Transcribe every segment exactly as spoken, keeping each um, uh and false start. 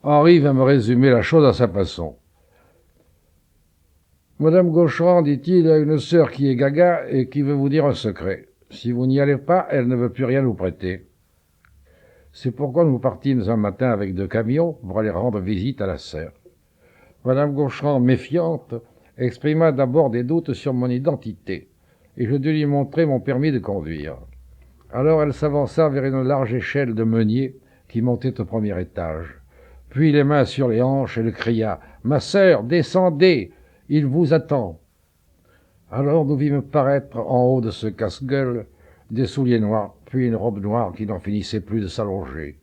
Henri va me résumer la chose à sa façon. Madame Gaucherand, dit-il, a une sœur qui est gaga et qui veut vous dire un secret. Si vous n'y allez pas, elle ne veut plus rien vous prêter. C'est pourquoi nous partîmes un matin avec deux camions pour aller rendre visite à la sœur. Madame Gaucherand, méfiante, exprima d'abord des doutes sur mon identité, et je dus lui montrer mon permis de conduire. Alors elle s'avança vers une large échelle de meunier qui montait au premier étage. Puis, les mains sur les hanches, elle cria « Ma sœur, descendez, il vous attend !» Alors nous vîmes paraître en haut de ce casse-gueule des souliers noirs, puis une robe noire qui n'en finissait plus de s'allonger.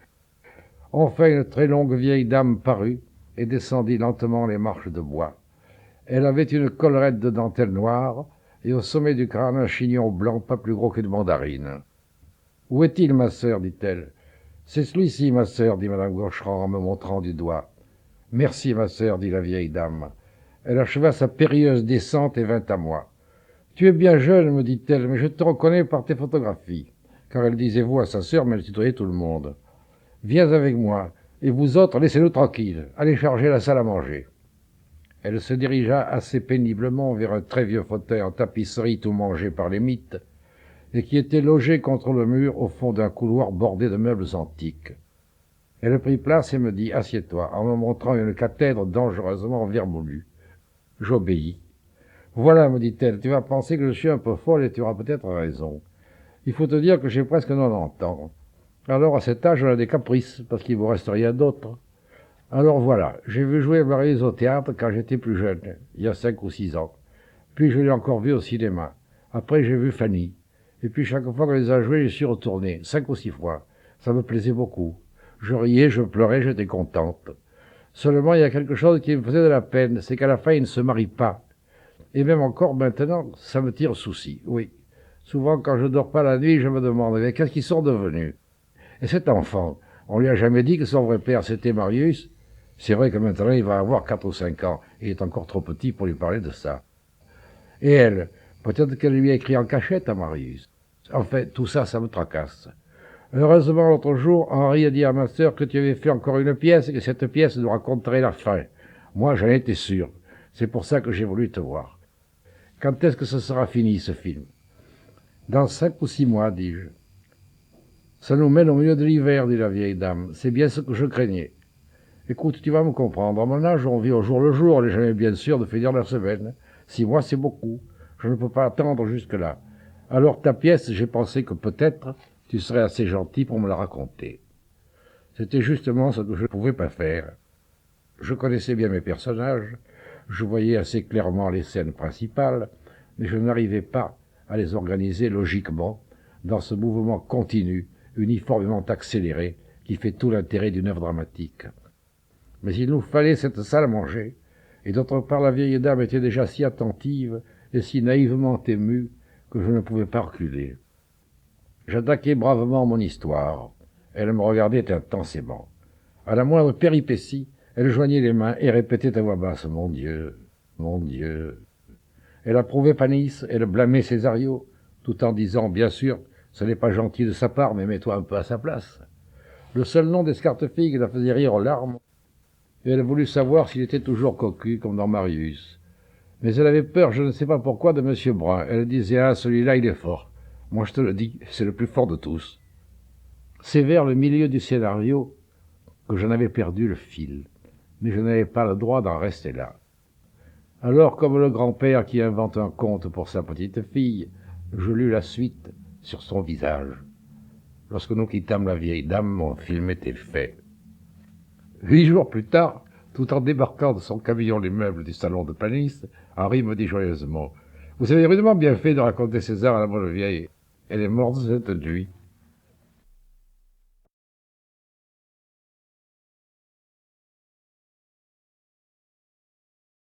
Enfin, une très longue vieille dame parut et descendit lentement les marches de bois. Elle avait une collerette de dentelle noire et au sommet du crâne un chignon blanc pas plus gros qu'une mandarine. « Où est-il, ma sœur » dit-elle. « C'est celui-ci, ma sœur, dit madame Gaucherand en me montrant du doigt. « Merci, ma sœur, dit la vieille dame. Elle acheva sa périlleuse descente et vint à moi. « Tu es bien jeune, me dit-elle, mais je te reconnais par tes photographies. » Car elle disait vous à sa sœur, mais elle tutoyait tout le monde. « Viens avec moi, et vous autres, laissez-nous tranquilles. Allez charger la salle à manger. » Elle se dirigea assez péniblement vers un très vieux fauteuil en tapisserie tout mangé par les mites, et qui était logé contre le mur au fond d'un couloir bordé de meubles antiques. Elle prit place et me dit « Assieds-toi » en me montrant une cathèdre dangereusement vermoulue. J'obéis. « Voilà, me dit-elle, tu vas penser que je suis un peu folle et tu auras peut-être raison. Il faut te dire que j'ai presque quatre-vingt-dix ans. Alors, à cet âge, on a des caprices, parce qu'il vous reste rien d'autre. Alors voilà, j'ai vu jouer Marius au théâtre quand j'étais plus jeune, il y a cinq ou six ans. Puis je l'ai encore vu au cinéma. Après, j'ai vu Fanny. Et puis chaque fois qu'elle les a joués, j'y suis retourné, cinq ou six fois. Ça me plaisait beaucoup. Je riais, je pleurais, j'étais contente. Seulement, il y a quelque chose qui me faisait de la peine, c'est qu'à la fin, ils ne se marient pas. Et même encore maintenant, ça me tire souci, oui. Souvent, quand je dors pas la nuit, je me demande, mais qu'est-ce qu'ils sont devenus? Et cet enfant, on lui a jamais dit que son vrai père, c'était Marius. C'est vrai que maintenant, il va avoir quatre ou cinq ans. Il est encore trop petit pour lui parler de ça. Et elle, peut-être qu'elle lui a écrit en cachette à Marius. Enfin, tout ça, ça me tracasse. Heureusement, l'autre jour, Henri a dit à ma sœur que tu avais fait encore une pièce et que cette pièce nous raconterait la fin. Moi, j'en étais sûr. C'est pour ça que j'ai voulu te voir. Quand est-ce que ce sera fini, ce film? Dans cinq ou six mois, dis-je. Ça nous mène au milieu de l'hiver, dit la vieille dame. C'est bien ce que je craignais. Écoute, tu vas me comprendre. À mon âge, on vit au jour le jour. On n'est jamais bien sûr de finir la semaine. Six mois, c'est beaucoup. Je ne peux pas attendre jusque-là. Alors, ta pièce, j'ai pensé que peut-être tu serais assez gentil pour me la raconter. C'était justement ce que je ne pouvais pas faire. Je connaissais bien mes personnages. Je voyais assez clairement les scènes principales, mais je n'arrivais pas à les organiser logiquement dans ce mouvement continu, uniformément accéléré, qui fait tout l'intérêt d'une œuvre dramatique. Mais il nous fallait cette salle à manger, et d'autre part la vieille dame était déjà si attentive et si naïvement émue que je ne pouvais pas reculer. J'attaquai bravement mon histoire. Elle me regardait intensément. À la moindre péripétie, elle joignait les mains et répétait à voix basse « Mon Dieu, mon Dieu ». Elle approuvait Panis, elle blâmait Césario, tout en disant « Bien sûr, ce n'est pas gentil de sa part, mais mets-toi un peu à sa place ». Le seul nom d'Escartefigue la faisait rire aux larmes, et elle voulut savoir s'il était toujours cocu, comme dans Marius. Mais elle avait peur, je ne sais pas pourquoi, de M. Brun. Elle disait « Ah, celui-là, il est fort. Moi, je te le dis, c'est le plus fort de tous. » C'est vers le milieu du scénario que j'en avais perdu le fil, mais je n'avais pas le droit d'en rester là. Alors, comme le grand-père qui invente un conte pour sa petite fille, je lus la suite sur son visage. Lorsque nous quittâmes la vieille dame, mon film était fait. Huit jours plus tard, tout en débarquant de son camion les meubles du salon de Panis, Henri me dit joyeusement « Vous avez rudement bien fait de raconter César à la bonne vieille. Elle est morte cette nuit. »